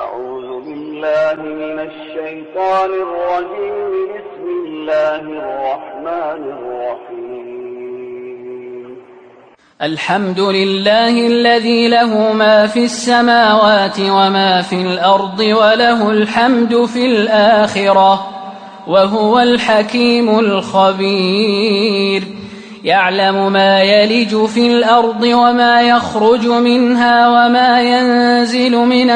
أعوذ بالله من الشيطان الرجيم. بسم الله الرحمن الرحيم. الحمد لله الذي له ما في السماوات وما في الأرض وله الحمد في الآخرة وهو الحكيم الخبير. يعلم ما يلج في الأرض وما يخرج منها وما ينزل من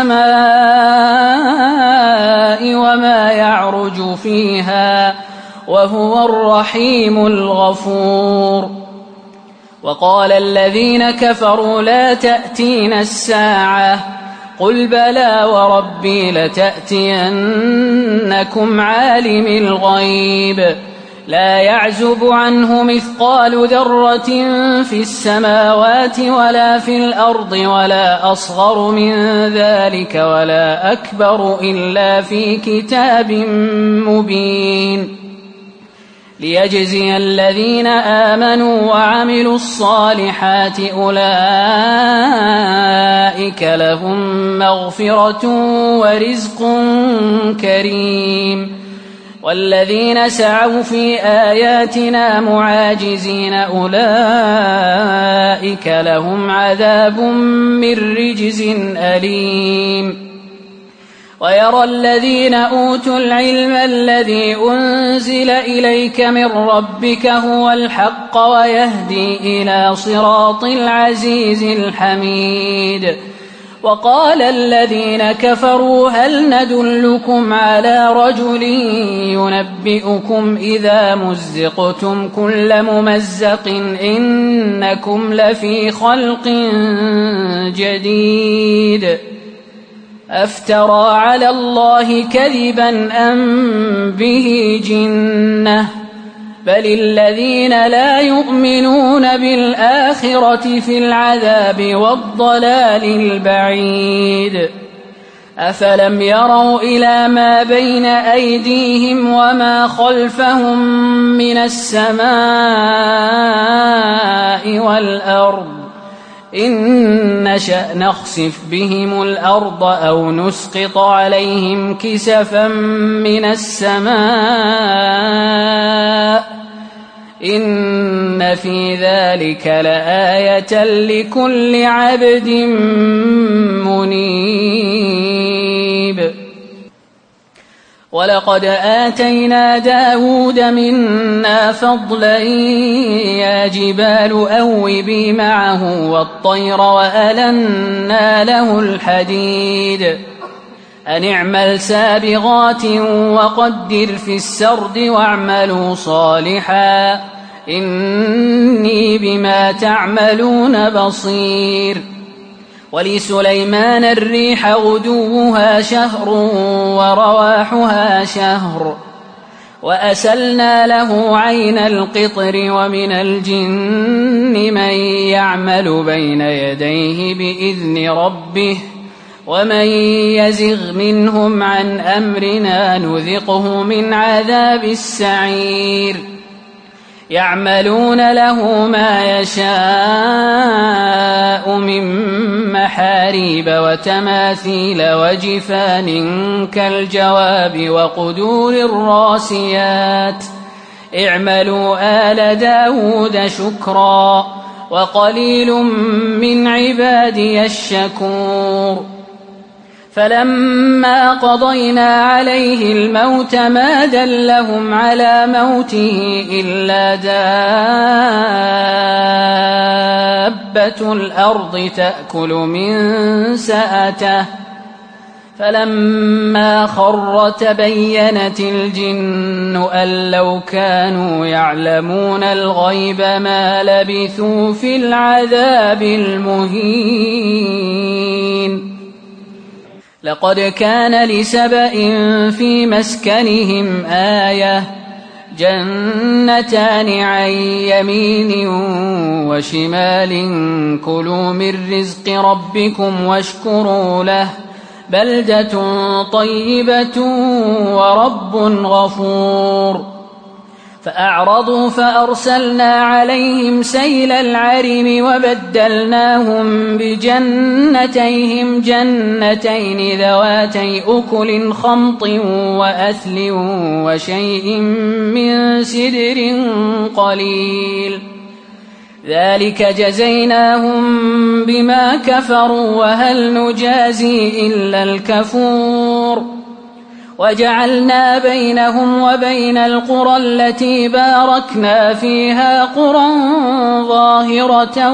السماء وما يعرج فيها وهو الرحيم الغفور. وقال الذين كفروا لا تأتينا الساعة قل بلى وربي لتأتينكم عالم الغيب لا يعزب عنه مثقال ذرة في السماوات ولا في الأرض ولا أصغر من ذلك ولا أكبر إلا في كتاب مبين ليجزي الذين آمنوا وعملوا الصالحات أولئك لهم مغفرة ورزق كريم. والذين سعوا في آياتنا معاجزين أولئك لهم عذاب من رجز أليم. ويرى الذين أوتوا العلم الذي أنزل إليك من ربك هو الحق ويهدي إلى صراط العزيز الحميد. وقال الذين كفروا هل ندلكم على رجل ينبئكم إذا مزقتم كل ممزق إنكم لفي خلق جديد أفترى على الله كذبا أم به جنة بل الذين لا يؤمنون بالآخرة في العذاب والضلال البعيد. أفلم يروا إلى ما بين أيديهم وما خلفهم من السماء والأرض إن نشأ نخسف بهم الأرض أو نسقط عليهم كسفا من السماء إن في ذلك لآية لكل عبد منيب. ولقد آتينا داود منا فضلا يا جبال أوبي معه والطير وألنا له الحديد أن اعمل سابغات وقدر في السرد واعملوا صالحا إني بما تعملون بصير. ولسليمان الريح غدوها شهر ورواحها شهر وأسلنا له عين القطر ومن الجن من يعمل بين يديه بإذن ربه ومن يزغ منهم عن أمرنا نذقه من عذاب السعير. يعملون له ما يشاء من محاريب وتماثيل وجفان كالجواب وقدور الراسيات اعملوا آل داود شكرا وقليل من عبادي الشكور. فلما قضينا عليه الموت ما دلهم على موته إلا دابة الأرض تأكل من سأته فلما خر تبينت الجن أن لو كانوا يعلمون الغيب ما لبثوا في العذاب المهين. لقد كان لسبإ في مسكنهم آية جنتان عن يمين وشمال كلوا من رزق ربكم واشكروا له بلدة طيبة ورب غفور. فأعرضوا فأرسلنا عليهم سيل العرم وبدلناهم بجنتيهم جنتين ذواتي أكل خمط وأثل وشيء من سدر قليل ذلك جزيناهم بما كفروا وهل نجازي إلا الكفور وجعلنا بينهم وبين القرى التي باركنا فيها قرى ظاهرة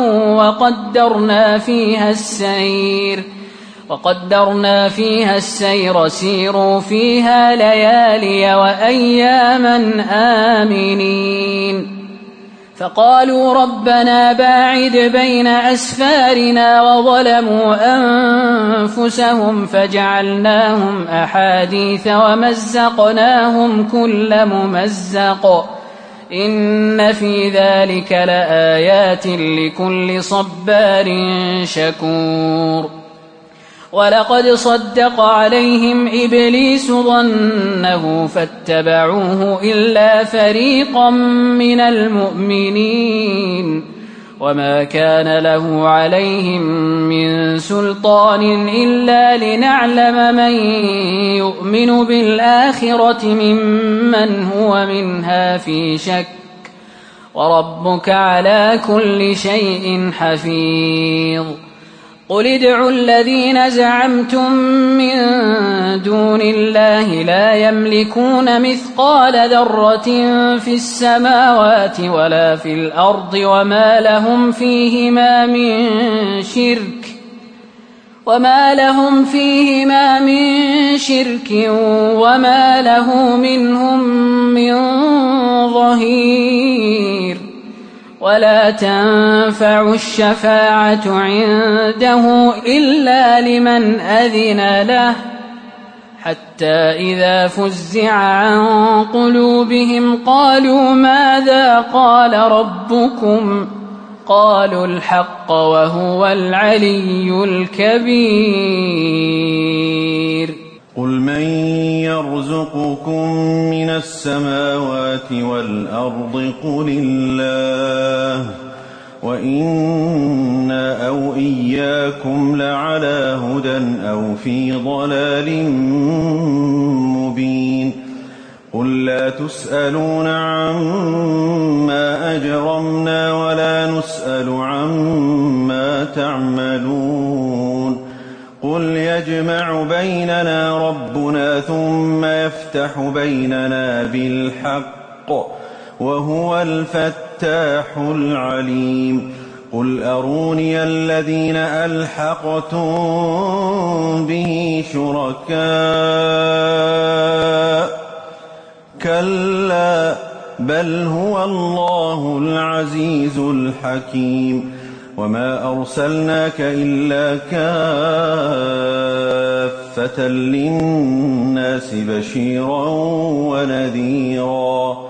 وقدرنا فيها السير سيروا فيها ليالي وأياما آمنين فقالوا ربنا باعد بين أسفارنا وظلموا أنفسهم فجعلناهم أحاديث ومزقناهم كل ممزق إن في ذلك لآيات لكل صبار شكور ولقد صدق عليهم إبليس ظنه فاتبعوه إلا فريقا من المؤمنين وما كان له عليهم من سلطان إلا لنعلم من يؤمن بالآخرة ممن هو منها في شك وربك على كل شيء حفيظ قل ادعوا الذين زعمتم من دون الله لا يملكون مثقال ذرة في السماوات ولا في الأرض وما لهم فيهما من شرك وما له منهم من ظهير ولا تنفع الشفاعة عنده إلا لمن أذن له حتى إذا فزع عن قلوبهم قالوا ماذا قال ربكم قالوا الحق وهو العلي الكبير قل من يرزقكم من السماوات والأرض قل الله وإنا أو إياكم لعلى هدى أو في ضلال مبين قل لا تسألون عما أجرمنا ولا نسأل عما تعملون قل يجمع بيننا ربنا ثم يفتح بيننا بالحق وهو الفتاح العليم قل أروني الذين ألحقتم به شركاء كلا بل هو الله العزيز الحكيم وما أرسلناك إلا كافة للناس بشيرا ونذيرا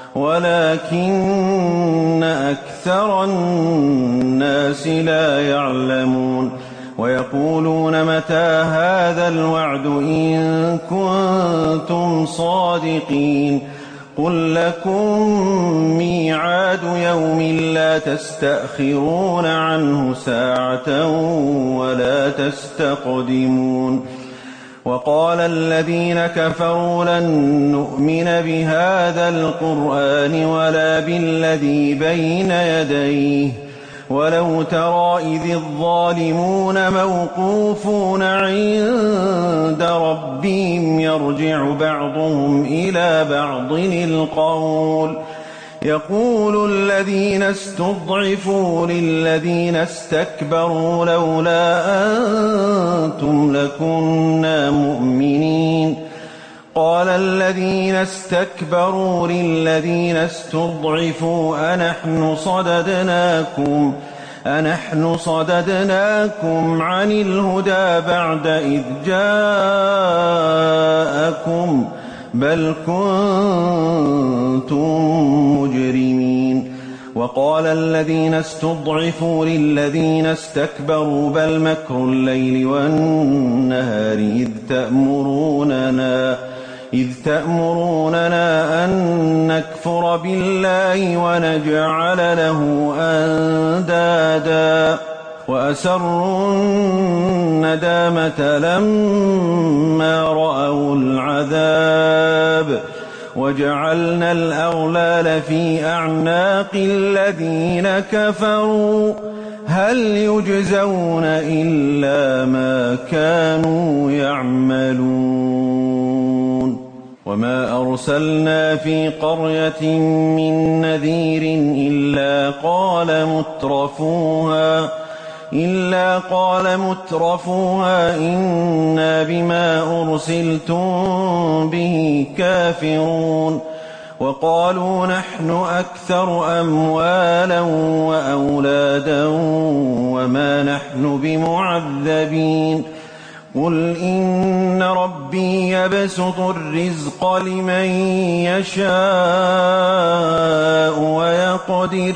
ولكن أكثر الناس لا يعلمون ويقولون متى هذا الوعد إن كنتم صادقين قل لكم ميعاد يوم لا تستأخرون عنه ساعة ولا تستقدمون وقال الذين كفروا لن نؤمن بهذا القرآن ولا بالذي بين يديه ولو ترى إذ الظالمون موقوفون عند ربهم يرجع بعضهم إلى بعض القول يقول الذين استضعفوا للذين استكبروا لولا أنتم لكنا مؤمنين قال الذين استكبروا للذين استضعفوا أنحن صددناكم عن الهدى بعد إذ جاءكم بل كنتم مجرمين وقال الذين استضعفوا للذين استكبروا بل مكر الليل والنهار إذ إذ تأمروننا أن نكفر بالله ونجعل له أندادا وأسروا الندامة لما رأوا العذاب وجعلنا الأغلال في أعناق الذين كفروا هل يجزون إلا ما كانوا يعملون وما أرسلنا في قرية من نذير إلا قال مترفوها إنا بما أرسلتم به كافرون وقالوا نحن أكثر أموالا وأولادا وما نحن بمعذبين قل إن ربي يبسط الرزق لمن يشاء ويقدر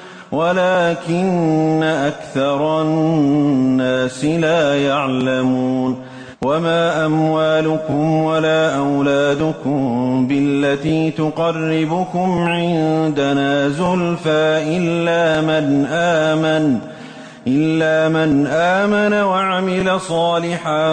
ولكن أكثر الناس لا يعلمون وما أموالكم ولا أولادكم بالتي تقربكم عندنا زلفى إلا من آمن وعمل صالحا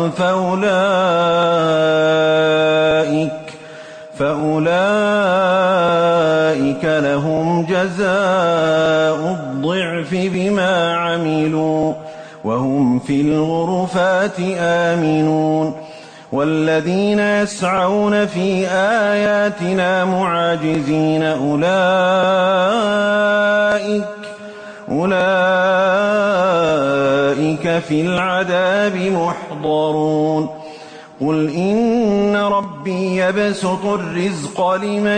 فأولئك لهم جزاء الضعف بما عملوا وهم في الغرفات آمنون والذين يسعون في آياتنا معاجزين أولئك في العذاب محضرون قل إن ربي يبسط الرزق لمن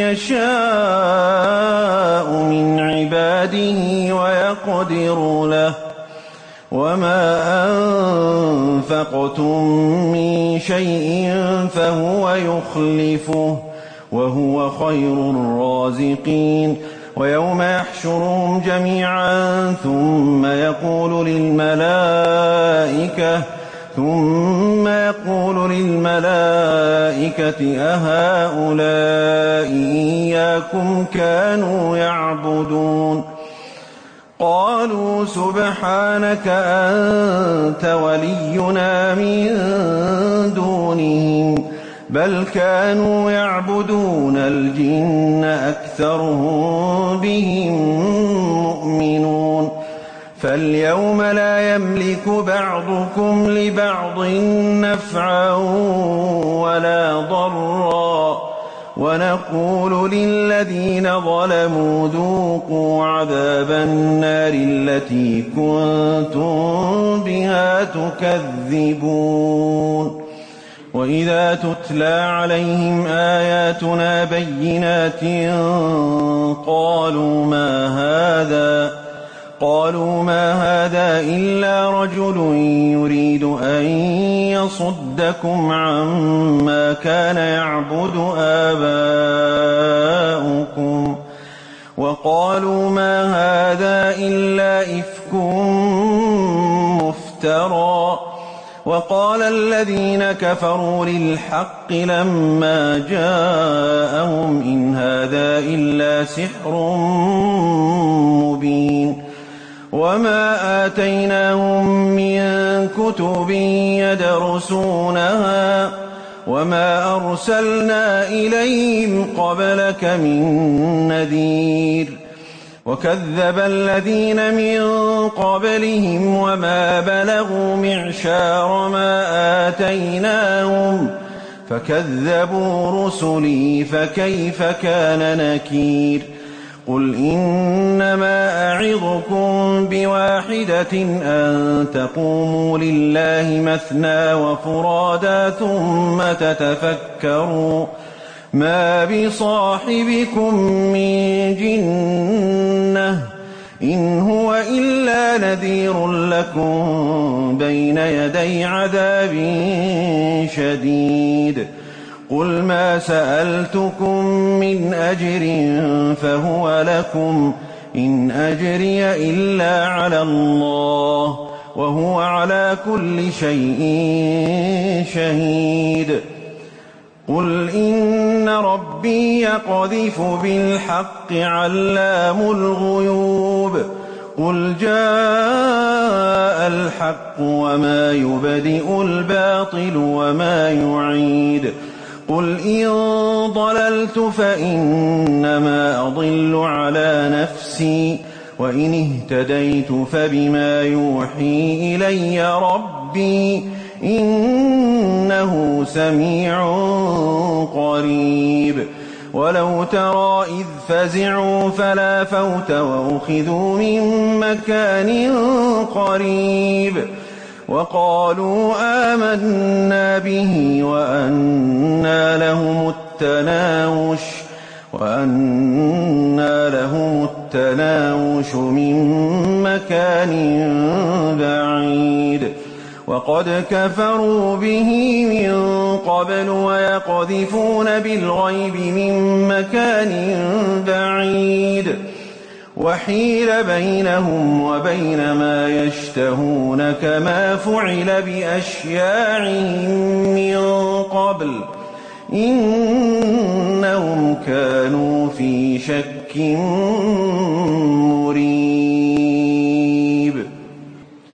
يشاء من عباده ويقدر له وما أنفقتم من شيء فهو يخلفه وهو خير الرازقين ويوم يحشرهم جميعا ثم يقول للملائكة أهؤلاء إياكم كانوا يعبدون قالوا سبحانك أنت ولينا من دونهم بل كانوا يعبدون الجن أكثرهم بهم مؤمنون فاليوم لا يملك بعضكم لبعض نفعا ولا ضرا ونقول للذين ظلموا ذوقوا عذاب النار التي كنتم بها تكذبون وإذا تتلى عليهم آياتنا بينات قالوا ما هذا إلا رجل يريد أن يصدكم عما كان يعبد آباؤكم وقالوا ما هذا إلا إفك مفترى وقال الذين كفروا للحق لما جاءهم إن هذا إلا سحر مبين وما آتيناهم من كتب يدرسونها وما أرسلنا إليهم قبلك من نذير وكذب الذين من قبلهم وما بلغوا معشار ما آتيناهم فكذبوا رسلي فكيف كان نكير قل إنما أعظكم بواحدة أن تقوموا لله مثنى وفرادا ثم تتفكروا ما بصاحبكم من جنة إن هو إلا نذير لكم بين يدي عذاب شديد قل ما سألتكم من أجر فهو لكم إن أجري إلا على الله وهو على كل شيء شهيد قل إن ربي يقذف بالحق علام الغيوب قل جاء الحق وما يبدئ الباطل وما يعيد قل إن ضللت فإنما أضل على نفسي وإن اهتديت فبما يوحي إلي ربي إنه سميع قريب ولو ترى إذ فزعوا فلا فوت وأخذوا من مكان قريب وقالوا آمنا به وأنى لهم التناوش من مكان بعيد وقد كفروا به من قبل ويقذفون بالغيب من مكان بعيد وحيل بينهم وبين ما يشتهون كما فعل بأشياعهم من قبل إنهم كانوا في شك